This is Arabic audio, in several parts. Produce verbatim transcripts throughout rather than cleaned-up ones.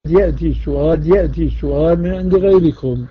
يأتي سؤال يأتي سؤال من عند غيركم.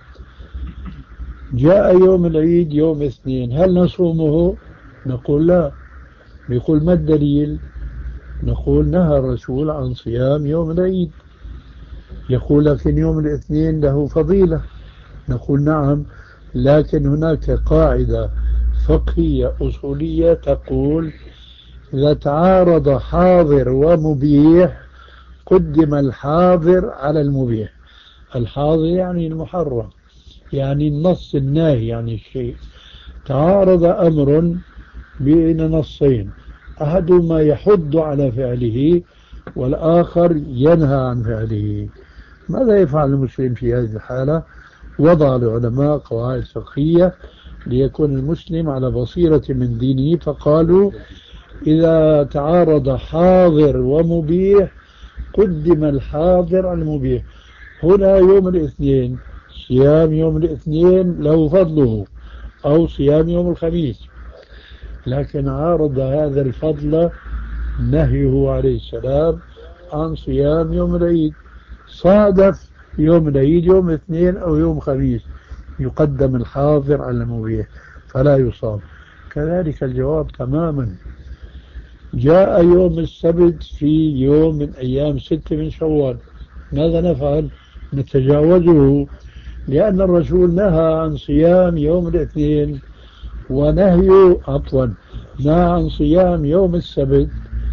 جاء يوم العيد يوم اثنين، هل نصومه؟ نقول لا. يقول ما الدليل؟ نقول نهى الرسول عن صيام يوم العيد. يقول لكن يوم الاثنين له فضيلة. نقول نعم، لكن هناك قاعدة فقهية أصولية تقول إذا تعارض حاضر ومبيح قدم الحاضر على المبيح. الحاضر يعني المحرم، يعني النص الناهي عن الشيء. تعارض أمر بين نصين، أحدهما يحض على فعله والآخر ينهى عن فعله. ماذا يفعل المسلم في هذه الحالة؟ وضع العلماء قواعد فقهية ليكون المسلم على بصيرة من دينه، فقالوا إذا تعارض حاضر ومبيح قدم الحاضر على المبيح. هنا يوم الاثنين، صيام يوم الاثنين له فضله، أو صيام يوم الخميس، لكن عارض هذا الفضل نهيه عليه السلام عن صيام يوم العيد. صادف يوم العيد يوم اثنين أو يوم خميس، يقدم الحاضر على المبيح فلا يصام. كذلك الجواب تماما. جاء يوم السبت في يوم من أيام ستة من شوال، ماذا نفعل؟ نتجاوزه، لأن الرسول نهى عن صيام يوم الاثنين، ونهي عفوا نهى عن صيام يوم السبت،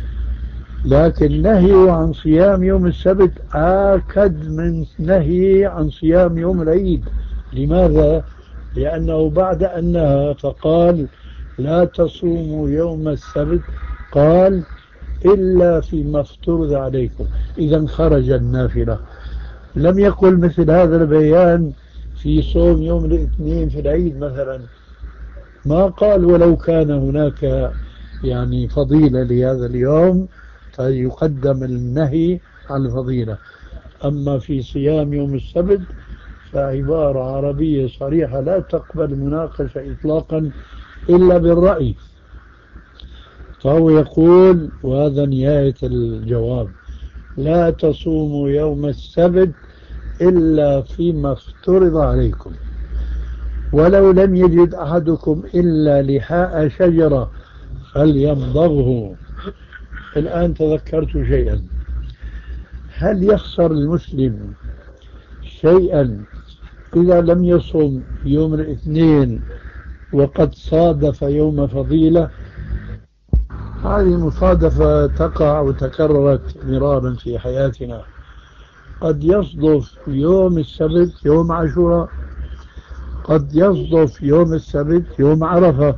لكن نهي عن صيام يوم السبت آكد من نهي عن صيام يوم العيد. لماذا؟ لأنه بعد أن نهى فقال لا تصوموا يوم السبت، قال إلا فيما افترض عليكم، إذا خرج النافلة. لم يقل مثل هذا البيان في صوم يوم الاثنين في العيد مثلا، ما قال ولو كان هناك يعني فضيلة لهذا اليوم فيقدم النهي عن الفضيلة. أما في صيام يوم السبت فعبارة عربية صريحة لا تقبل مناقشة إطلاقا إلا بالرأي. فهو يقول، وهذا نهاية الجواب، لا تصوموا يوم السبت إلا فيما افترض عليكم، ولو لم يجد أحدكم إلا لحاء شجرة فليمضغه. الآن تذكرت شيئا، هل يخسر المسلم شيئا إذا لم يصم يوم الاثنين وقد صادف يوم فضيلة؟ هذه مصادفة تقع وتكررت مرارا في حياتنا. قد يصدف يوم السبت يوم عاشوراء، قد يصدف يوم السبت يوم عرفة،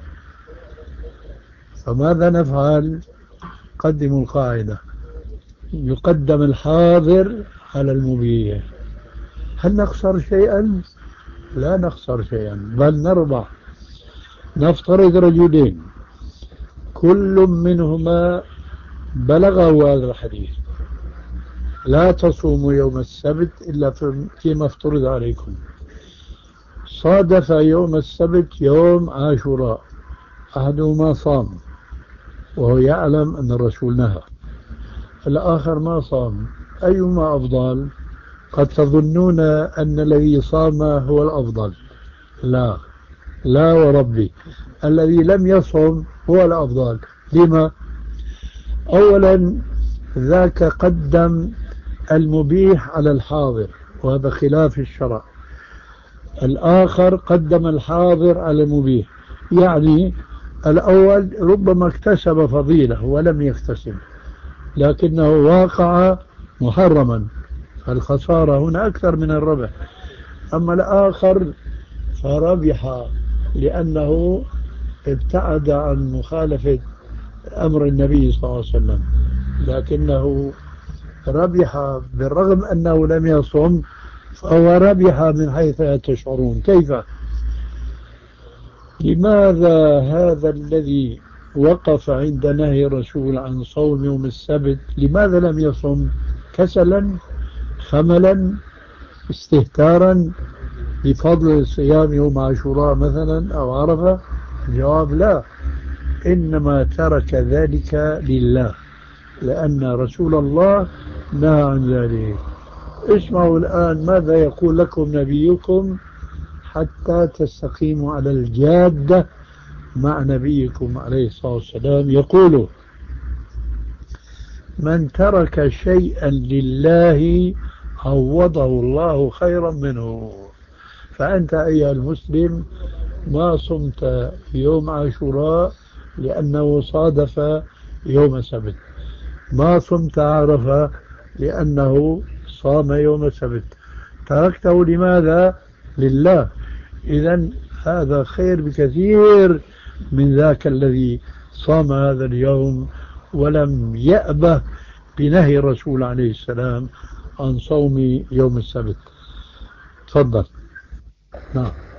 فماذا نفعل؟ قدموا القاعدة، يقدم الحاضر على المبيح. هل نخسر شيئا؟ لا نخسر شيئا، بل نربح. نفترض رجلين كل منهما بلغه هذا الحديث، لا تصوموا يوم السبت إلا فيما افترض عليكم. صادف يوم السبت يوم عاشوراء، أحدهما صام وهو يعلم أن الرسول نهى، الآخر ما صام، أيما أفضل؟ قد تظنون أن الذي صام هو الأفضل. لا، لا وربي، الذي لم يصم هو الأفضل. لما؟ أولا ذاك قدم المبيح على الحاضر وهذا خلاف الشرع، الآخر قدم الحاضر على المبيح، يعني الأول ربما اكتسب فضيلة ولم يكتسب لكنه واقع محرما، فالخسارة هنا أكثر من الربح. أما الآخر فربح لأنه ابتعد عن مخالفة أمر النبي صلى الله عليه وسلم، لكنه ربح بالرغم أنه لم يصم، فهو ربح من حيث لا تشعرون. كيف؟ لماذا هذا الذي وقف عند نهي الرسول عن صوم يوم السبت لماذا لم يصم؟ كسلا، خملا، استهتارا بفضل صيام يوم عاشوراء مثلا أو عرفة؟ الجواب لا، إنما ترك ذلك لله، لأن رسول الله نهى عن ذلك. اسمعوا الآن ماذا يقول لكم نبيكم حتى تستقيموا على الجادة مع نبيكم عليه الصلاة والسلام. يقول: من ترك شيئا لله عوضه الله خيرا منه. فأنت أيها المسلم ما صمت يوم عاشوراء لأنه صادف يوم سبت، ما صمت عرفة لأنه صام يوم سبت، تركته لماذا؟ لله. إذن هذا خير بكثير من ذاك الذي صام هذا اليوم ولم يأبه بنهي الرسول عليه السلام عن صوم يوم السبت. تفضل. نعم.